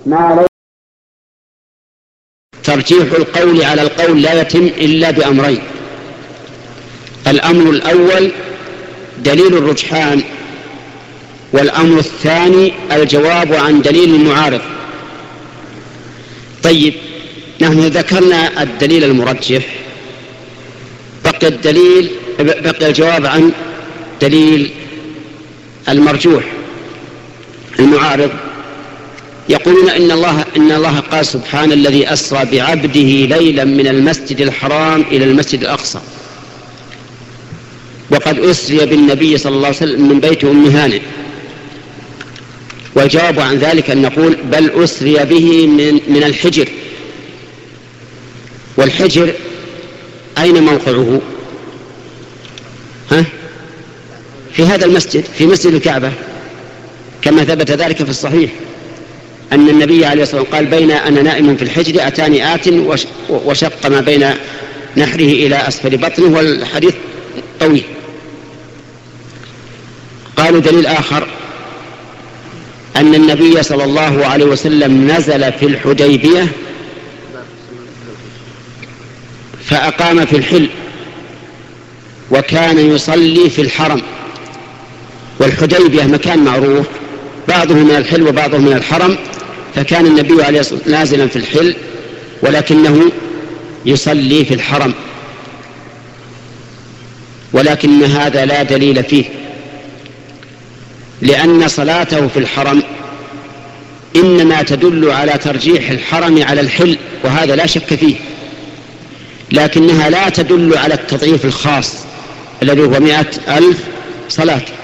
ترجيح القول على القول لا يتم إلا بأمرين. الأمر الأول دليل الرجحان، والأمر الثاني الجواب عن دليل المعارض. طيب، نحن ذكرنا الدليل المرجح، بقي الجواب عن دليل المرجوح المعارض. يقولون إن الله قال سبحان الذي أسرى بعبده ليلا من المسجد الحرام إلى المسجد الأقصى، وقد أسري بالنبي صلى الله عليه وسلم من بيت أم هانئ. والجواب عن ذلك أن نقول بل أسري به من الحجر. والحجر أين موقعه؟ في هذا المسجد، في مسجد الكعبة، كما ثبت ذلك في الصحيح أن النبي عليه الصلاة والسلام قال بين أنا نائم في الحجر أتاني آت وشق ما بين نحره إلى أسفل بطنه، والحديث طويل. قالوا دليل آخر أن النبي صلى الله عليه وسلم نزل في الحديبية فأقام في الحل، وكان يصلي في الحرم. والحديبية مكان معروف، بعضه من الحل وبعضه من الحرم، فكان النبي عليه الصلاة والسلام نازلا في الحل ولكنه يصلي في الحرم. ولكن هذا لا دليل فيه، لأن صلاته في الحرم إنما تدل على ترجيح الحرم على الحل، وهذا لا شك فيه، لكنها لا تدل على التضعيف الخاص الذي هو 100,000 صلاة.